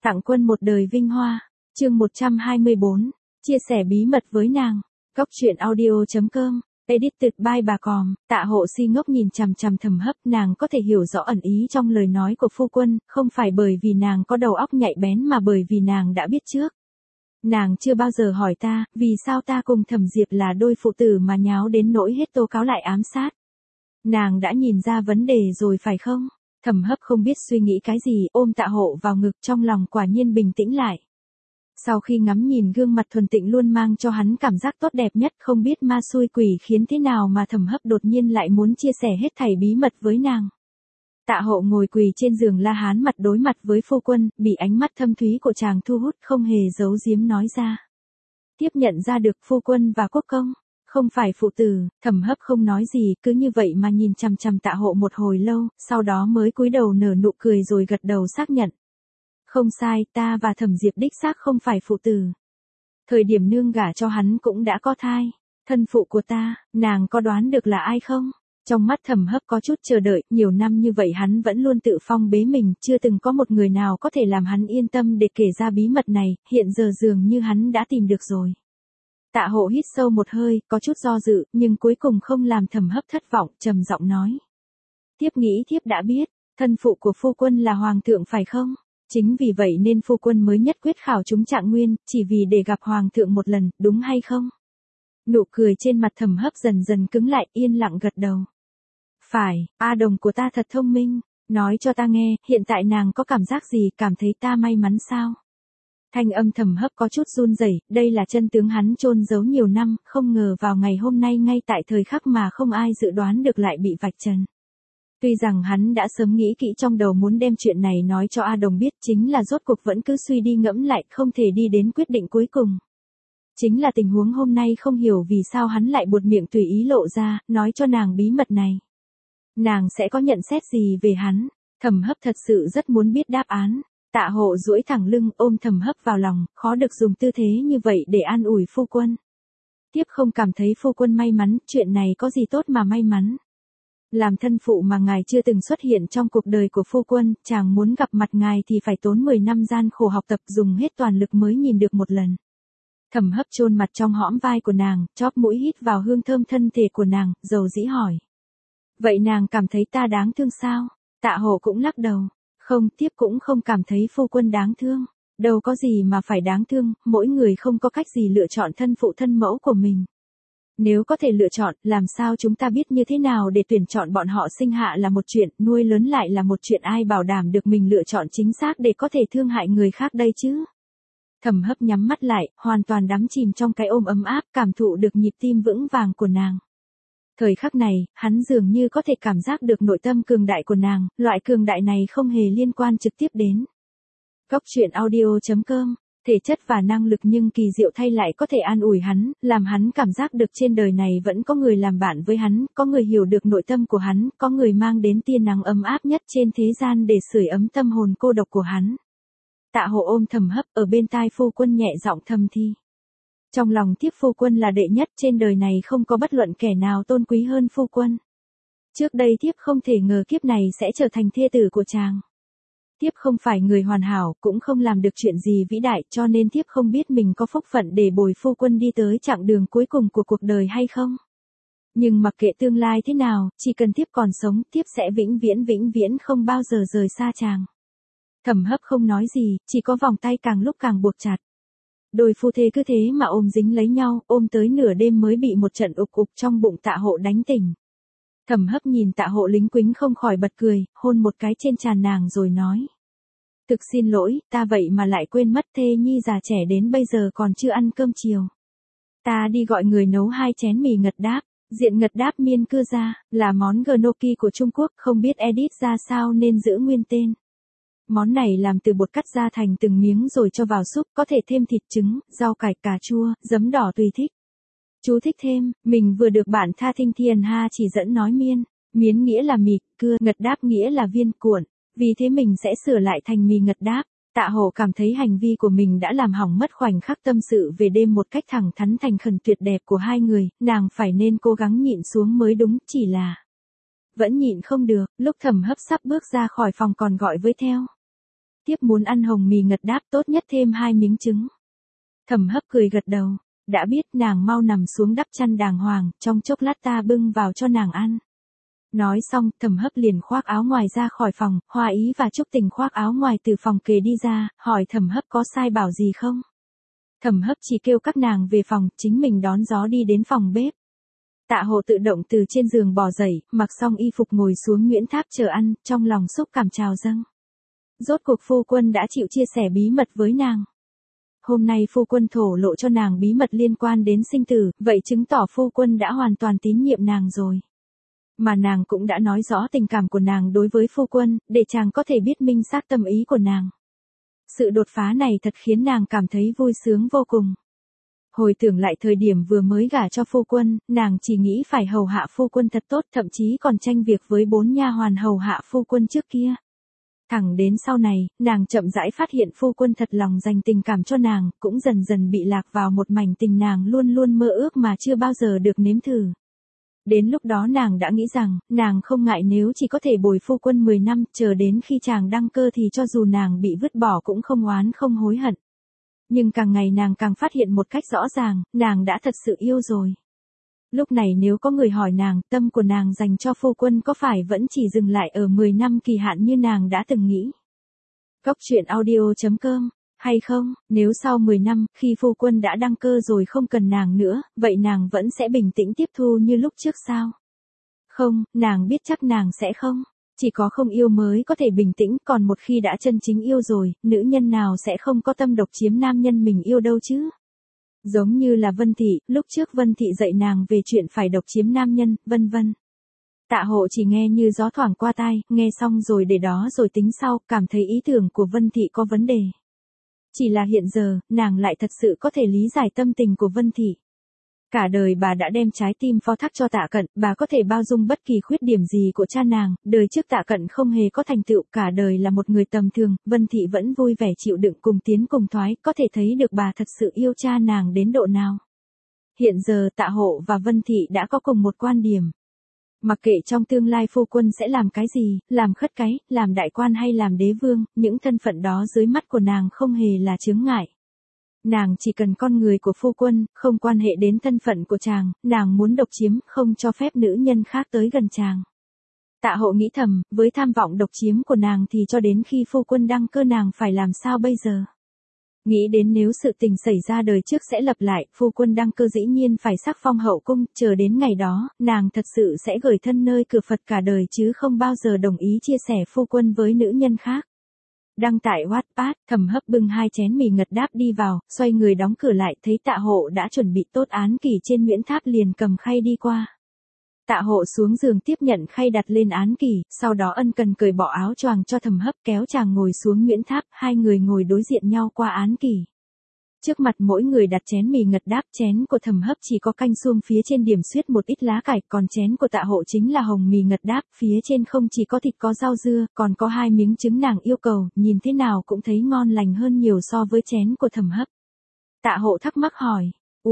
Tặng Quân một đời vinh hoa. Chương 124. Chia sẻ bí mật với nàng. Góc truyện audio.com. Edited by bà Còm. Tạ Hộ si ngốc nhìn chằm chằm Thẩm Hấp, nàng có thể hiểu rõ ẩn ý trong lời nói của phu quân, không phải bởi vì nàng có đầu óc nhạy bén mà bởi vì nàng đã biết trước. Nàng chưa bao giờ hỏi ta, vì sao ta cùng Thẩm Diệp là đôi phụ tử mà nháo đến nỗi hết tố cáo lại ám sát. Nàng đã nhìn ra vấn đề rồi phải không? Thẩm Hấp không biết suy nghĩ cái gì, ôm Tạ Hộ vào ngực, trong lòng quả nhiên bình tĩnh lại. Sau khi ngắm nhìn gương mặt thuần tịnh luôn mang cho hắn cảm giác tốt đẹp nhất, không biết ma xui quỷ khiến thế nào mà Thẩm Hấp đột nhiên lại muốn chia sẻ hết thảy bí mật với nàng. Tạ Hộ ngồi quỳ trên giường La Hán mặt đối mặt với phu quân, bị ánh mắt thâm thúy của chàng thu hút, không hề giấu giếm nói ra. Tiếp nhận ra được phu quân và quốc công, không phải phụ tử. Thẩm Hấp không nói gì, cứ như vậy mà nhìn chằm chằm Tạ Hộ một hồi lâu, sau đó mới cúi đầu nở nụ cười rồi gật đầu xác nhận. Không sai, ta và Thẩm Diệp đích xác không phải phụ tử. Thời điểm nương gả cho hắn cũng đã có thai. Thân phụ của ta, nàng có đoán được là ai không? Trong mắt Thẩm Hấp có chút chờ đợi, nhiều năm như vậy hắn vẫn luôn tự phong bế mình, chưa từng có một người nào có thể làm hắn yên tâm để kể ra bí mật này, hiện giờ dường như hắn đã tìm được rồi. Tạ Hộ hít sâu một hơi, có chút do dự, nhưng cuối cùng không làm Thẩm Hấp thất vọng, trầm giọng nói. Thiếp nghĩ thiếp đã biết, thân phụ của phu quân là hoàng thượng phải không? Chính vì vậy nên phu quân mới nhất quyết khảo chúng Trạng Nguyên, chỉ vì để gặp hoàng thượng một lần, đúng hay không? Nụ cười trên mặt Thẩm Hấp dần dần cứng lại, yên lặng gật đầu. Phải, A Đồng của ta thật thông minh, nói cho ta nghe, hiện tại nàng có cảm giác gì, cảm thấy ta may mắn sao? Thanh âm Thẩm Hấp có chút run rẩy, đây là chân tướng hắn chôn giấu nhiều năm, không ngờ vào ngày hôm nay ngay tại thời khắc mà không ai dự đoán được lại bị vạch trần. Tuy rằng hắn đã sớm nghĩ kỹ trong đầu muốn đem chuyện này nói cho A Đồng biết, chính là rốt cuộc vẫn cứ suy đi ngẫm lại, không thể đi đến quyết định cuối cùng. Chính là tình huống hôm nay không hiểu vì sao hắn lại buột miệng tùy ý lộ ra, nói cho nàng bí mật này. Nàng sẽ có nhận xét gì về hắn? Thẩm Hấp thật sự rất muốn biết đáp án. Tạ Hộ duỗi thẳng lưng, ôm Thẩm Hấp vào lòng, khó được dùng tư thế như vậy để an ủi phu quân. Tiếp không cảm thấy phu quân may mắn, chuyện này có gì tốt mà may mắn. Làm thân phụ mà ngài chưa từng xuất hiện trong cuộc đời của phu quân, chàng muốn gặp mặt ngài thì phải tốn 10 năm gian khổ học tập, dùng hết toàn lực mới nhìn được một lần. Thẩm Hấp chôn mặt trong hõm vai của nàng, chóp mũi hít vào hương thơm thân thể của nàng, dầu dĩ hỏi. Vậy nàng cảm thấy ta đáng thương sao? Tạ Hộ cũng lắc đầu. Không, tiếp cũng không cảm thấy phu quân đáng thương. Đâu có gì mà phải đáng thương, mỗi người không có cách gì lựa chọn thân phụ thân mẫu của mình. Nếu có thể lựa chọn, làm sao chúng ta biết như thế nào để tuyển chọn bọn họ sinh hạ là một chuyện, nuôi lớn lại là một chuyện, ai bảo đảm được mình lựa chọn chính xác để có thể thương hại người khác đây chứ? Thẩm Hấp nhắm mắt lại, hoàn toàn đắm chìm trong cái ôm ấm áp, cảm thụ được nhịp tim vững vàng của nàng. Thời khắc này, hắn dường như có thể cảm giác được nội tâm cường đại của nàng, loại cường đại này không hề liên quan trực tiếp đến. Góc truyện audio.com. Thể chất và năng lực nhưng kỳ diệu thay lại có thể an ủi hắn, làm hắn cảm giác được trên đời này vẫn có người làm bạn với hắn, có người hiểu được nội tâm của hắn, có người mang đến tia nắng ấm áp nhất trên thế gian để sưởi ấm tâm hồn cô độc của hắn. Tạ Hộ ôm Thẩm Hấp, ở bên tai phu quân nhẹ giọng thầm thi. Trong lòng thiếp phu quân là đệ nhất, trên đời này không có bất luận kẻ nào tôn quý hơn phu quân. Trước đây thiếp không thể ngờ kiếp này sẽ trở thành thê tử của chàng. Thiếp không phải người hoàn hảo, cũng không làm được chuyện gì vĩ đại, cho nên thiếp không biết mình có phúc phận để bồi phu quân đi tới chặng đường cuối cùng của cuộc đời hay không. Nhưng mặc kệ tương lai thế nào, chỉ cần thiếp còn sống, thiếp sẽ vĩnh viễn không bao giờ rời xa chàng. Thẩm Hấp không nói gì, chỉ có vòng tay càng lúc càng buộc chặt. Đôi phu thê cứ thế mà ôm dính lấy nhau, ôm tới nửa đêm mới bị một trận ục ục trong bụng Tạ Hộ đánh tỉnh. Thẩm Hấp nhìn Tạ Hộ lính quính không khỏi bật cười, hôn một cái trên trán nàng rồi nói. Thực xin lỗi, ta vậy mà lại quên mất thê nhi già trẻ đến bây giờ còn chưa ăn cơm chiều. Ta đi gọi người nấu 2 chén mì ngật đáp, diện ngật đáp miên cưa ra, là món gnocchi của Trung Quốc, không biết edit ra sao nên giữ nguyên tên. Món này làm từ bột cắt ra thành từng miếng rồi cho vào súp, có thể thêm thịt trứng, rau cải, cà chua, giấm đỏ tùy thích. Chú thích thêm, mình vừa được bạn Tha Thinh Thiền Ha chỉ dẫn nói miến nghĩa là mì, cưa, ngật đáp nghĩa là viên cuộn, vì thế mình sẽ sửa lại thành mì ngật đáp. Tạ Hộ cảm thấy hành vi của mình đã làm hỏng mất khoảnh khắc tâm sự về đêm một cách thẳng thắn thành khẩn tuyệt đẹp của hai người, nàng phải nên cố gắng nhịn xuống mới đúng, chỉ là vẫn nhịn không được, lúc Thẩm Hấp sắp bước ra khỏi phòng còn gọi với theo. tiếp muốn ăn hồng mì ngật đáp tốt nhất thêm 2 miếng trứng. Thẩm Hấp cười gật đầu, đã biết nàng mau nằm xuống đắp chăn đàng hoàng, trong chốc lát ta bưng vào cho nàng ăn. Nói xong, Thẩm Hấp liền khoác áo ngoài ra khỏi phòng, Hoa Ý và Trúc Tình khoác áo ngoài từ phòng kề đi ra, hỏi Thẩm Hấp có sai bảo gì không. Thẩm Hấp chỉ kêu các nàng về phòng, chính mình đón gió đi đến phòng bếp. Tạ Hộ tự động từ trên giường bò dậy, mặc xong y phục ngồi xuống Nguyễn Tháp chờ ăn, trong lòng xúc cảm trào dâng. Rốt cuộc phu quân đã chịu chia sẻ bí mật với nàng. Hôm nay phu quân thổ lộ cho nàng bí mật liên quan đến sinh tử, vậy chứng tỏ phu quân đã hoàn toàn tín nhiệm nàng rồi. Mà nàng cũng đã nói rõ tình cảm của nàng đối với phu quân, để chàng có thể biết minh xác tâm ý của nàng. Sự đột phá này thật khiến nàng cảm thấy vui sướng vô cùng. Hồi tưởng lại thời điểm vừa mới gả cho phu quân, nàng chỉ nghĩ phải hầu hạ phu quân thật tốt, thậm chí còn tranh việc với 4 nha hoàn hầu hạ phu quân trước kia. Thẳng đến sau này, nàng chậm rãi phát hiện phu quân thật lòng dành tình cảm cho nàng, cũng dần dần bị lạc vào một mảnh tình nàng luôn luôn mơ ước mà chưa bao giờ được nếm thử. Đến lúc đó nàng đã nghĩ rằng, nàng không ngại nếu chỉ có thể bồi phu quân 10 năm, chờ đến khi chàng đăng cơ thì cho dù nàng bị vứt bỏ cũng không oán không hối hận. Nhưng càng ngày nàng càng phát hiện một cách rõ ràng, nàng đã thật sự yêu rồi. Lúc này nếu có người hỏi nàng, tâm của nàng dành cho phu quân có phải vẫn chỉ dừng lại ở 10 năm kỳ hạn như nàng đã từng nghĩ? Góc truyện audio.com, hay không, nếu sau 10 năm, khi phu quân đã đăng cơ rồi không cần nàng nữa, vậy nàng vẫn sẽ bình tĩnh tiếp thu như lúc trước sao? Không, nàng biết chắc nàng sẽ không. Chỉ có không yêu mới có thể bình tĩnh, còn một khi đã chân chính yêu rồi, nữ nhân nào sẽ không có tâm độc chiếm nam nhân mình yêu đâu chứ? Giống như là Vân Thị, lúc trước Vân Thị dạy nàng về chuyện phải độc chiếm nam nhân, vân vân. Tạ Hộ chỉ nghe như gió thoảng qua tai, nghe xong rồi để đó rồi tính sau, cảm thấy ý tưởng của Vân Thị có vấn đề. Chỉ là hiện giờ, nàng lại thật sự có thể lý giải tâm tình của Vân Thị. Cả đời bà đã đem trái tim phó thác cho Tạ Cận, bà có thể bao dung bất kỳ khuyết điểm gì của cha nàng, đời trước Tạ Cận không hề có thành tựu, cả đời là một người tầm thường, Vân Thị vẫn vui vẻ chịu đựng cùng tiến cùng thoái, có thể thấy được bà thật sự yêu cha nàng đến độ nào. Hiện giờ Tạ Hộ và Vân Thị đã có cùng một quan điểm. Mặc kệ trong tương lai phu quân sẽ làm cái gì, làm khất cái, làm đại quan hay làm đế vương, những thân phận đó dưới mắt của nàng không hề là chướng ngại. Nàng chỉ cần con người của phu quân, không quan hệ đến thân phận của chàng, nàng muốn độc chiếm, không cho phép nữ nhân khác tới gần chàng. Tạ Hộ nghĩ thầm, với tham vọng độc chiếm của nàng thì cho đến khi phu quân đăng cơ nàng phải làm sao bây giờ? Nghĩ đến nếu sự tình xảy ra đời trước sẽ lặp lại, phu quân đăng cơ dĩ nhiên phải sắc phong hậu cung, chờ đến ngày đó, nàng thật sự sẽ gửi thân nơi cửa Phật cả đời chứ không bao giờ đồng ý chia sẻ phu quân với nữ nhân khác. Đăng tải Wattpad, Thẩm Hấp bưng 2 chén mì ngật đáp đi vào, xoay người đóng cửa lại, thấy Tạ Hộ đã chuẩn bị tốt án kỷ trên Nguyễn Tháp liền cầm khay đi qua. Tạ Hộ xuống giường tiếp nhận khay đặt lên án kỷ, sau đó ân cần cởi bỏ áo choàng cho Thẩm Hấp kéo chàng ngồi xuống Nguyễn Tháp, hai người ngồi đối diện nhau qua án kỷ. Trước mặt mỗi người đặt chén mì ngật đáp, chén của Thẩm Hấp chỉ có canh suông phía trên điểm xuyết một ít lá cải, còn chén của Tạ Hộ chính là hồng mì ngật đáp, phía trên không chỉ có thịt có rau dưa, còn có 2 miếng trứng nàng yêu cầu, nhìn thế nào cũng thấy ngon lành hơn nhiều so với chén của Thẩm Hấp. Tạ Hộ thắc mắc hỏi,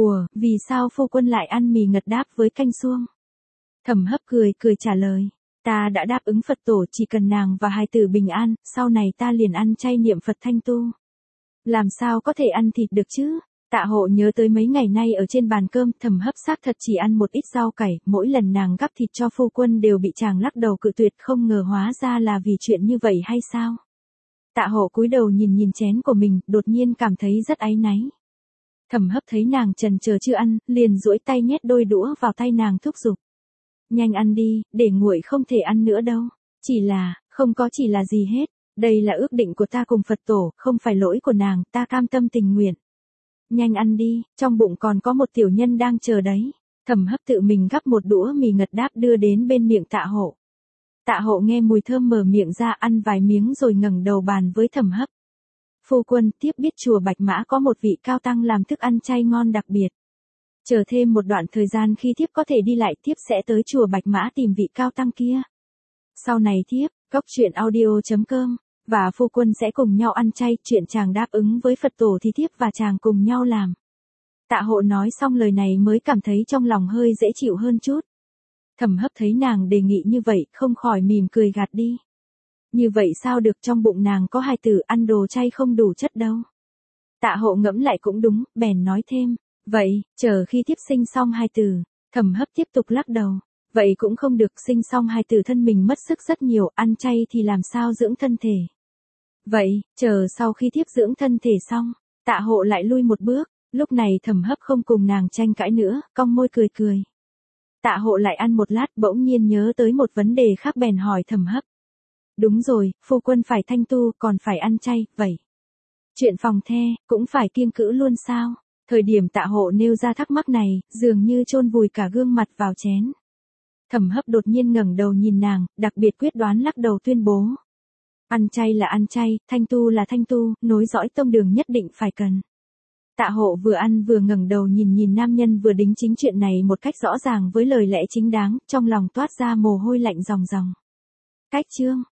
vì sao phu quân lại ăn mì ngật đáp với canh suông? Thẩm Hấp cười trả lời, ta đã đáp ứng Phật tổ chỉ cần nàng và hài tử bình an, sau này ta liền ăn chay niệm Phật thanh tu. Làm sao có thể ăn thịt được chứ? Tạ Hộ nhớ tới mấy ngày nay ở trên bàn cơm, Thẩm Hấp xác thật chỉ ăn một ít rau cải, mỗi lần nàng gắp thịt cho phu quân đều bị chàng lắc đầu cự tuyệt, không ngờ hóa ra là vì chuyện như vậy hay sao? Tạ Hộ cúi đầu nhìn chén của mình, đột nhiên cảm thấy rất áy náy. Thẩm Hấp thấy nàng chần chờ chưa ăn, liền duỗi tay nhét đôi đũa vào tay nàng thúc giục. Nhanh ăn đi, để nguội không thể ăn nữa đâu. Không có chỉ là gì hết. Đây là ước định của ta cùng Phật tổ, không phải lỗi của nàng, ta cam tâm tình nguyện. Nhanh ăn đi, trong bụng còn có một tiểu nhân đang chờ đấy. Thẩm Hấp tự mình gắp một đũa mì ngật đáp đưa đến bên miệng Tạ Hộ. Tạ Hộ nghe mùi thơm mở miệng ra ăn vài miếng rồi ngẩng đầu bàn với Thẩm Hấp. Phu quân, tiếp biết chùa Bạch Mã có một vị cao tăng làm thức ăn chay ngon đặc biệt. Chờ thêm một đoạn thời gian khi thiếp có thể đi lại, thiếp sẽ tới chùa Bạch Mã tìm vị cao tăng kia. Sau này thiếp, góc truyện audio.com, và phu quân sẽ cùng nhau ăn chay, chuyện chàng đáp ứng với Phật tổ thì thiếp và chàng cùng nhau làm. Tạ Hộ nói xong lời này mới cảm thấy trong lòng hơi dễ chịu hơn chút. Thẩm Hấp thấy nàng đề nghị như vậy, không khỏi mỉm cười gạt đi. Như vậy sao được, trong bụng nàng có hài tử, ăn đồ chay không đủ chất đâu. Tạ Hộ ngẫm lại cũng đúng, bèn nói thêm, vậy, chờ khi tiếp sinh xong hài tử. Thẩm Hấp tiếp tục lắc đầu, vậy cũng không được, sinh xong hài tử thân mình mất sức rất nhiều, ăn chay thì làm sao dưỡng thân thể. Vậy, chờ sau khi tiếp dưỡng thân thể xong, Tạ Hộ lại lui một bước, lúc này Thẩm Hấp không cùng nàng tranh cãi nữa, cong môi cười cười. Tạ Hộ lại ăn một lát, bỗng nhiên nhớ tới một vấn đề khác bèn hỏi Thẩm Hấp. Đúng rồi, phu quân phải thanh tu, còn phải ăn chay, vậy. Chuyện phòng the, cũng phải kiêng cữ luôn sao? Thời điểm Tạ Hộ nêu ra thắc mắc này, dường như chôn vùi cả gương mặt vào chén. Thẩm Hấp đột nhiên ngẩng đầu nhìn nàng, đặc biệt quyết đoán lắc đầu tuyên bố. Ăn chay là ăn chay, thanh tu là thanh tu, nối dõi tông đường nhất định phải cần. Tạ Hộ vừa ăn vừa ngẩng đầu nhìn nam nhân vừa đính chính chuyện này một cách rõ ràng với lời lẽ chính đáng, trong lòng toát ra mồ hôi lạnh ròng ròng. Cách chương